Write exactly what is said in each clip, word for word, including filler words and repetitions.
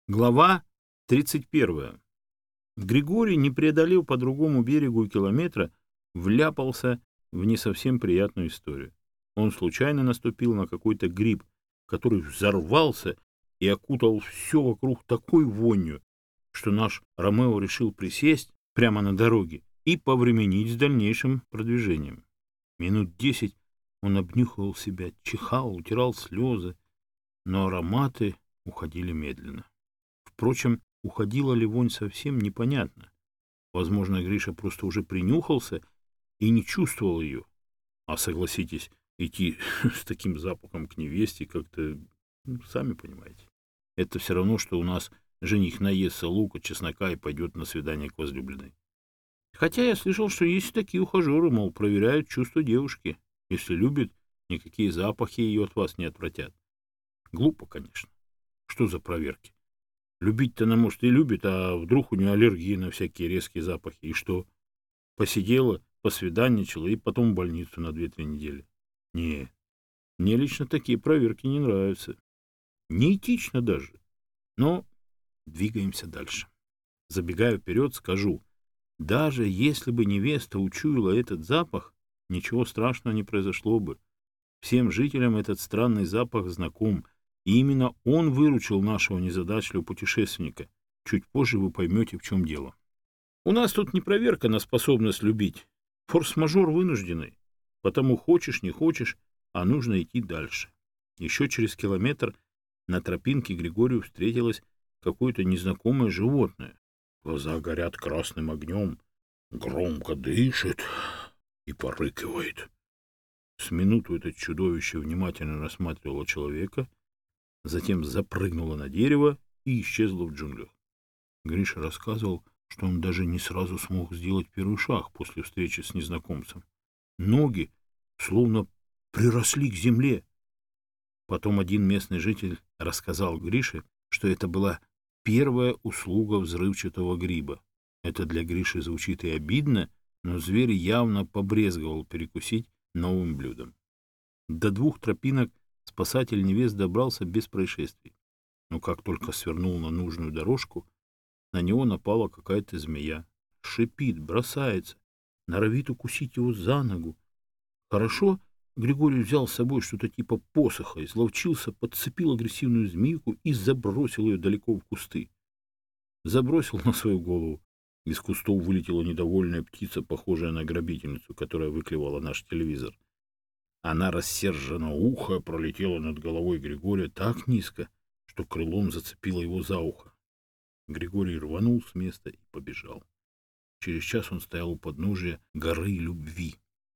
Глава тридцать первая. Григорий, не преодолев по другому берегу и километра, вляпался в не совсем приятную историю. Он случайно наступил на какой-то гриб, который взорвался и окутал все вокруг такой вонью, что наш Ромео решил присесть прямо на дороге и повременить с дальнейшим продвижением. Минут десять он обнюхивал себя, чихал, утирал слезы, но ароматы уходили медленно. Впрочем, уходила ли вонь совсем, непонятно. Возможно, Гриша просто уже принюхался и не чувствовал ее. А согласитесь, идти с таким запахом к невесте как-то, ну, сами понимаете. Это все равно, что у нас жених наестся лука, чеснока и пойдет на свидание к возлюбленной. Хотя я слышал, что есть такие ухажеры, мол, проверяют чувства девушки. Если любит, никакие запахи ее от вас не отвратят. Глупо, конечно. Что за проверки? Любить-то она, может, и любит, а вдруг у нее аллергия на всякие резкие запахи. И что? Посидела, посвиданничала и потом в больницу на две-три недели. Не, мне лично такие проверки не нравятся. Неэтично даже. Но двигаемся дальше. Забегая вперед, скажу, даже если бы невеста учуяла этот запах, ничего страшного не произошло бы. Всем жителям этот странный запах знаком, и именно он выручил нашего незадачливого путешественника. Чуть позже вы поймете, в чем дело. У нас тут не проверка на способность любить. Форс-мажор вынужденный. Потому хочешь, не хочешь, а нужно идти дальше. Еще через километр на тропинке Григорию встретилось какое-то незнакомое животное. Глаза горят красным огнем, громко дышит и порыкивает. С минуту это чудовище внимательно рассматривало человека, затем запрыгнуло на дерево и исчезло в джунглях. Гриша рассказывал, что он даже не сразу смог сделать первый шаг после встречи с незнакомцем. Ноги словно приросли к земле. Потом один местный житель рассказал Грише, что это была первая услуга взрывчатого гриба. Это для Гриши звучит и обидно, но зверь явно побрезговал перекусить новым блюдом. До двух тропинок спасатель невест добрался без происшествий. Но как только свернул на нужную дорожку, на него напала какая-то змея. Шипит, бросается, норовит укусить его за ногу. Хорошо, Григорий взял с собой что-то типа посоха, изловчился, подцепил агрессивную змейку и забросил ее далеко в кусты. Забросил на свою голову. Из кустов вылетела недовольная птица, похожая на грабительницу, которая выклевала наш телевизор. Она рассерженно ухо пролетела над головой Григория так низко, что крылом зацепила его за ухо. Григорий рванул с места и побежал. Через час он стоял у подножия горы любви.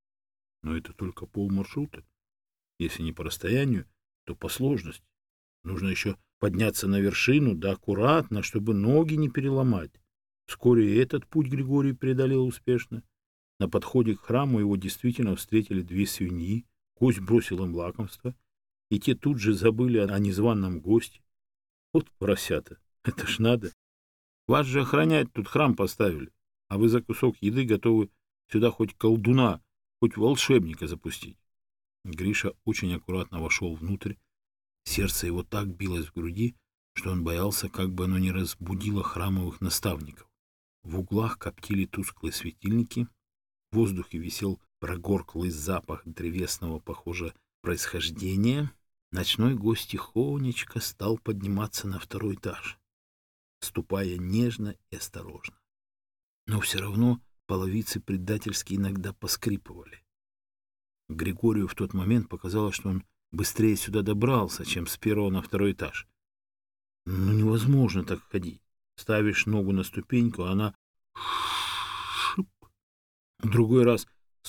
Но это только полмаршрута. Если не по расстоянию, то по сложности. Нужно еще подняться на вершину, да аккуратно, чтобы ноги не переломать. Вскоре и этот путь Григорий преодолел успешно. На подходе к храму его действительно встретили две свиньи, гость бросил им лакомство, и те тут же забыли о незваном госте. Вот поросята, это ж надо. Вас же охранять тут храм поставили, а вы за кусок еды готовы сюда хоть колдуна, хоть волшебника запустить. Гриша очень аккуратно вошел внутрь. Сердце его так билось в груди, что он боялся, как бы оно не разбудило храмовых наставников. В углах коптили тусклые светильники, в воздухе висел прогорклый запах древесного, похоже, происхождения. Ночной гость тихонечко стал подниматься на второй этаж, ступая нежно и осторожно. Но все равно половицы предательски иногда поскрипывали. Григорию в тот момент показалось, что он быстрее сюда добрался, чем с первого на второй этаж. Ну, невозможно так ходить. Ставишь ногу на ступеньку, а она шип. В другой раз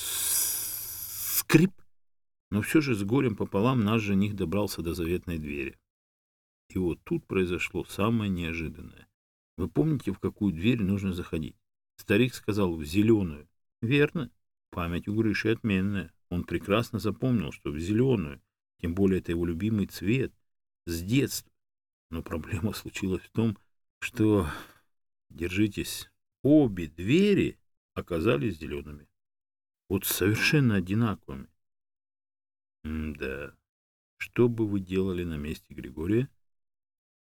скрип. Но все же с горем пополам наш жених добрался до заветной двери. И вот тут произошло самое неожиданное. Вы помните, в какую дверь нужно заходить? Старик сказал, в зеленую. Верно. Память у Гриши отменная. Он прекрасно запомнил, что в зеленую. Тем более это его любимый цвет. С детства. Но проблема случилась в том, что, держитесь, обе двери оказались зелеными. Вот совершенно одинаковыми. М-да. Что бы вы делали на месте Григория?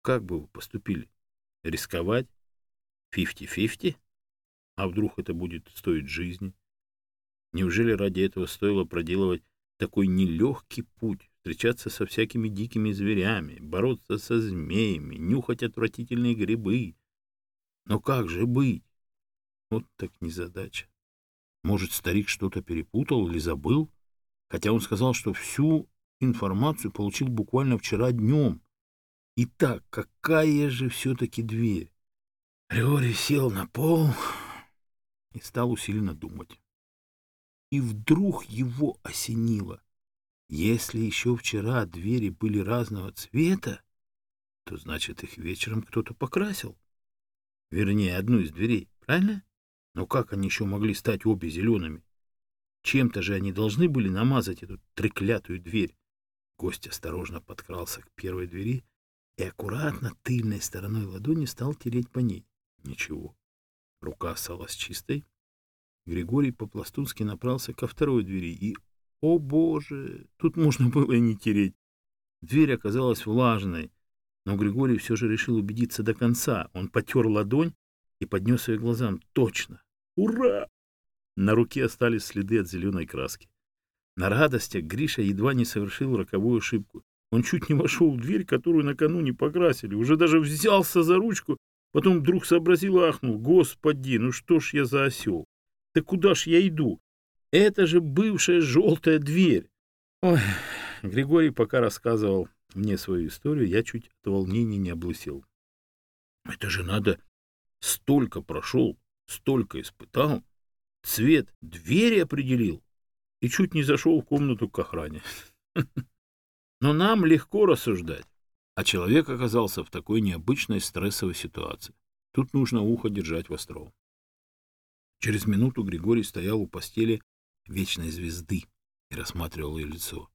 Как бы вы поступили? Рисковать? Фифти-фифти? А вдруг это будет стоить жизни? Неужели ради этого стоило проделывать такой нелегкий путь, встречаться со всякими дикими зверями, бороться со змеями, нюхать отвратительные грибы? Но как же быть? Вот так незадача. Может, старик что-то перепутал или забыл? Хотя он сказал, что всю информацию получил буквально вчера днем. Итак, какая же все-таки дверь? Григорий сел на пол и стал усиленно думать. И вдруг его осенило. Если еще вчера двери были разного цвета, то значит их вечером кто-то покрасил. Вернее, одну из дверей, правильно? Но как они еще могли стать обе зелеными? Чем-то же они должны были намазать эту треклятую дверь. Гость осторожно подкрался к первой двери и аккуратно тыльной стороной ладони стал тереть по ней. Ничего. Рука осталась чистой. Григорий по-пластунски направился ко второй двери и, о боже, тут можно было и не тереть. Дверь оказалась влажной, но Григорий все же решил убедиться до конца. Он потер ладонь и поднес ее к глазам. Точно! Ура! На руке остались следы от зеленой краски. На радостях Гриша едва не совершил роковую ошибку. Он чуть не вошел в дверь, которую накануне покрасили. Уже даже взялся за ручку, потом вдруг сообразил и ахнул. Господи, ну что ж я за осел? Да куда ж я иду? Это же бывшая желтая дверь. Ой, Григорий пока рассказывал мне свою историю, я чуть от волнения не облысел. Это же надо, столько прошел, столько испытал, цвет двери определил и чуть не зашел в комнату к охране. Но нам легко рассуждать. А человек оказался в такой необычной стрессовой ситуации. Тут нужно ухо держать востро. Через минуту Григорий стоял у постели вечной звезды и рассматривал ее лицо.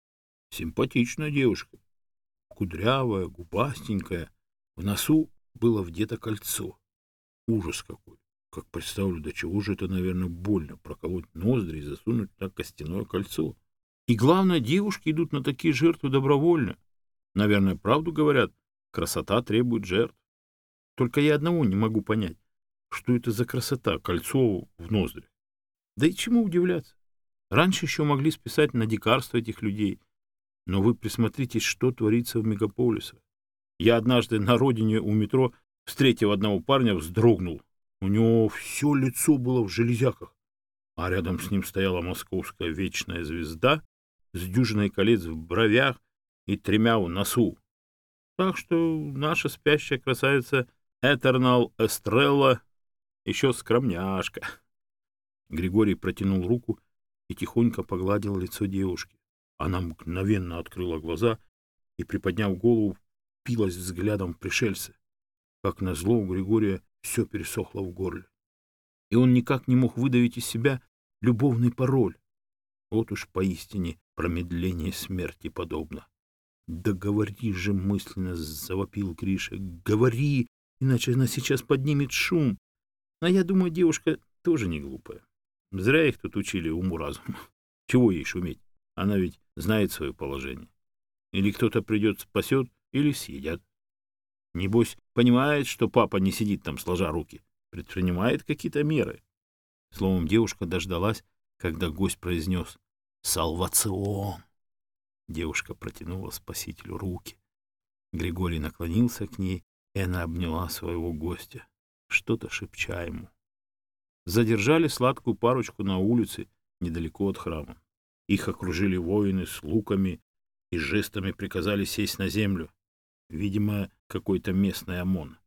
Симпатичная девушка, кудрявая, губастенькая, в носу было вдето кольцо. Ужас какой! Как представлю, до чего же это, наверное, больно проколоть ноздри и засунуть на костяное кольцо. И главное, девушки идут на такие жертвы добровольно. Наверное, правду говорят, красота требует жертв. Только я одного не могу понять. Что это за красота, кольцо в ноздрях? Да и чему удивляться? Раньше еще могли списать на дикарство этих людей. Но вы присмотритесь, что творится в мегаполисах. Я однажды на родине у метро, встретив одного парня, вздрогнул. У него все лицо было в железяках, а рядом с ним стояла московская вечная звезда с дюжиной колец в бровях и тремя в носу. Так что наша спящая красавица Этернал Эстрелла еще скромняшка. Григорий протянул руку и тихонько погладил лицо девушки. Она мгновенно открыла глаза и, приподняв голову, впилась взглядом в пришельца. Как назло, у Григория все пересохло в горле. И он никак не мог выдавить из себя любовный пароль. Вот уж поистине промедление смерти подобно. «Да говори же!» — мысленно завопил Гриша. «Говори, иначе она сейчас поднимет шум!» А я думаю, девушка тоже не глупая. Зря их тут учили уму-разуму. Чего ей шуметь? Она ведь знает свое положение. Или кто-то придет, спасет, или съедят. Небось, понимает, что папа не сидит там, сложа руки, предпринимает какие-то меры. Словом, девушка дождалась, когда гость произнес «Салвацион». Девушка протянула спасителю руки. Григорий наклонился к ней, и она обняла своего гостя, что-то шепча ему. Задержали сладкую парочку на улице, недалеко от храма. Их окружили воины с луками и жестами приказали сесть на землю. Видимо, какой-то местный ОМОН.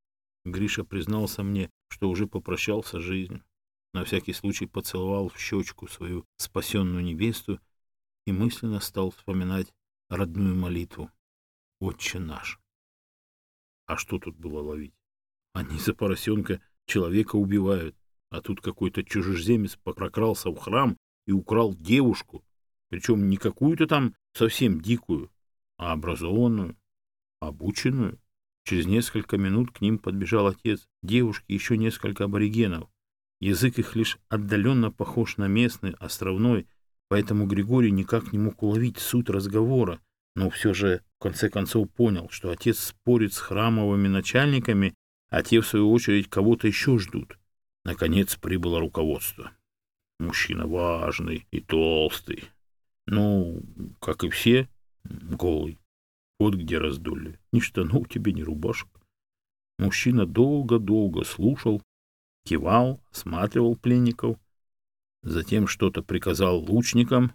Гриша признался мне, что уже попрощался с жизнью. На всякий случай поцеловал в щечку свою спасенную невесту и мысленно стал вспоминать родную молитву «Отче наш». А что тут было ловить? Они за поросенка человека убивают, а тут какой-то чужеземец прокрался в храм и украл девушку, причем не какую-то там совсем дикую, а образованную, обученную. Через несколько минут к ним подбежал отец девушки и еще несколько аборигенов. Язык их лишь отдаленно похож на местный, островной, поэтому Григорий никак не мог уловить суть разговора, но все же в конце концов понял, что отец спорит с храмовыми начальниками, а те, в свою очередь, кого-то еще ждут. Наконец прибыло руководство. Мужчина важный и толстый. Ну, как и все, голый. Вот где раздолье. Ни штанов тебе, ни рубашек. Мужчина долго-долго слушал, кивал, осматривал пленников, затем что-то приказал лучникам,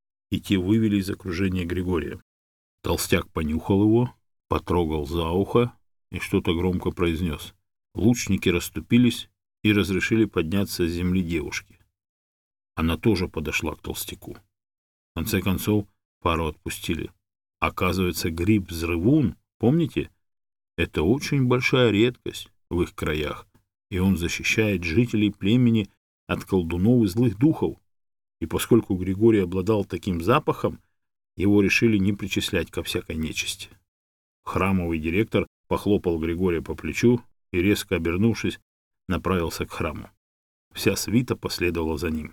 и те вывели из окружения Григория. Толстяк понюхал его, потрогал за ухо и что-то громко произнес. Лучники расступились и разрешили подняться с земли девушки. Она тоже подошла к толстяку. В конце концов, пару отпустили. Оказывается, гриб-взрывун, помните, это очень большая редкость в их краях, и он защищает жителей племени от колдунов и злых духов. И поскольку Григорий обладал таким запахом, его решили не причислять ко всякой нечисти. Храмовый директор похлопал Григория по плечу и, резко обернувшись, направился к храму. Вся свита последовала за ним.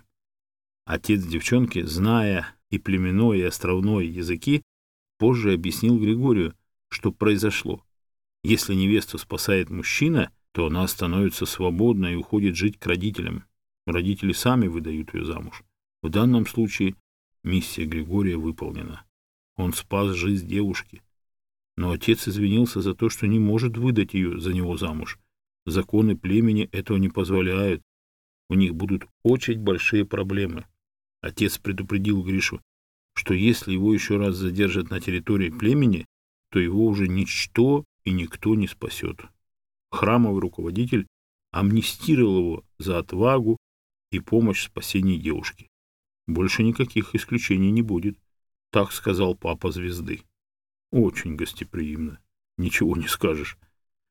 Отец девчонки, зная и племенной, и островной языки, позже объяснил Григорию, что произошло. Если невесту спасает мужчина, то она становится свободной и уходит жить к родителям. Родители сами выдают ее замуж. В данном случае миссия Григория выполнена. Он спас жизнь девушки. Но отец извинился за то, что не может выдать ее за него замуж. Законы племени этого не позволяют. У них будут очень большие проблемы. Отец предупредил Гришу, что если его еще раз задержат на территории племени, то его уже ничто и никто не спасет. Храмовый руководитель амнистировал его за отвагу и помощь в спасении девушки. Больше никаких исключений не будет, так сказал папа звезды. Очень гостеприимно, ничего не скажешь.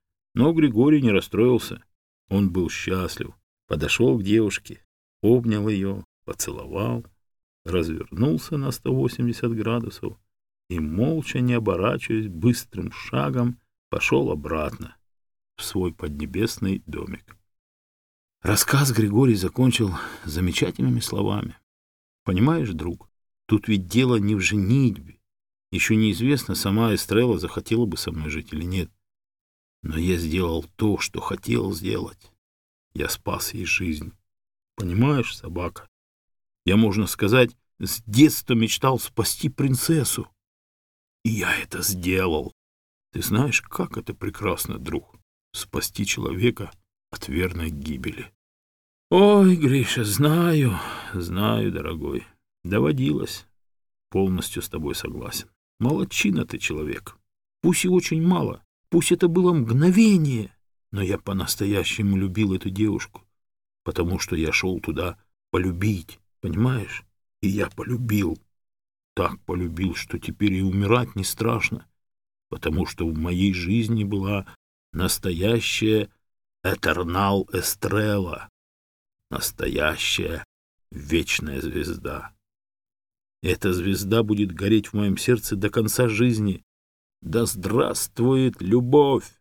Но Григорий не расстроился. Он был счастлив. Подошел к девушке, обнял ее, поцеловал, развернулся на сто восемьдесят градусов и, молча, не оборачиваясь, быстрым шагом пошел обратно в свой поднебесный домик. Рассказ Григорий закончил замечательными словами. Понимаешь, друг, тут ведь дело не в женитьбе. Еще неизвестно, сама Эстрелла захотела бы со мной жить или нет. Но я сделал то, что хотел сделать. Я спас ей жизнь. Понимаешь, собака? Я, можно сказать, с детства мечтал спасти принцессу. И я это сделал. Ты знаешь, как это прекрасно, друг, спасти человека от верной гибели. Ой, Гриша, знаю, знаю, дорогой. Доводилось. Полностью с тобой согласен. Молодчина ты человек. Пусть и очень мало, пусть это было мгновение, но я по-настоящему любил эту девушку, потому что я шел туда полюбить, понимаешь? И я полюбил. Так полюбил, что теперь и умирать не страшно, потому что в моей жизни была настоящая Этернал Эстрелла, настоящая вечная звезда. Эта звезда будет гореть в моем сердце до конца жизни. Да здравствует любовь!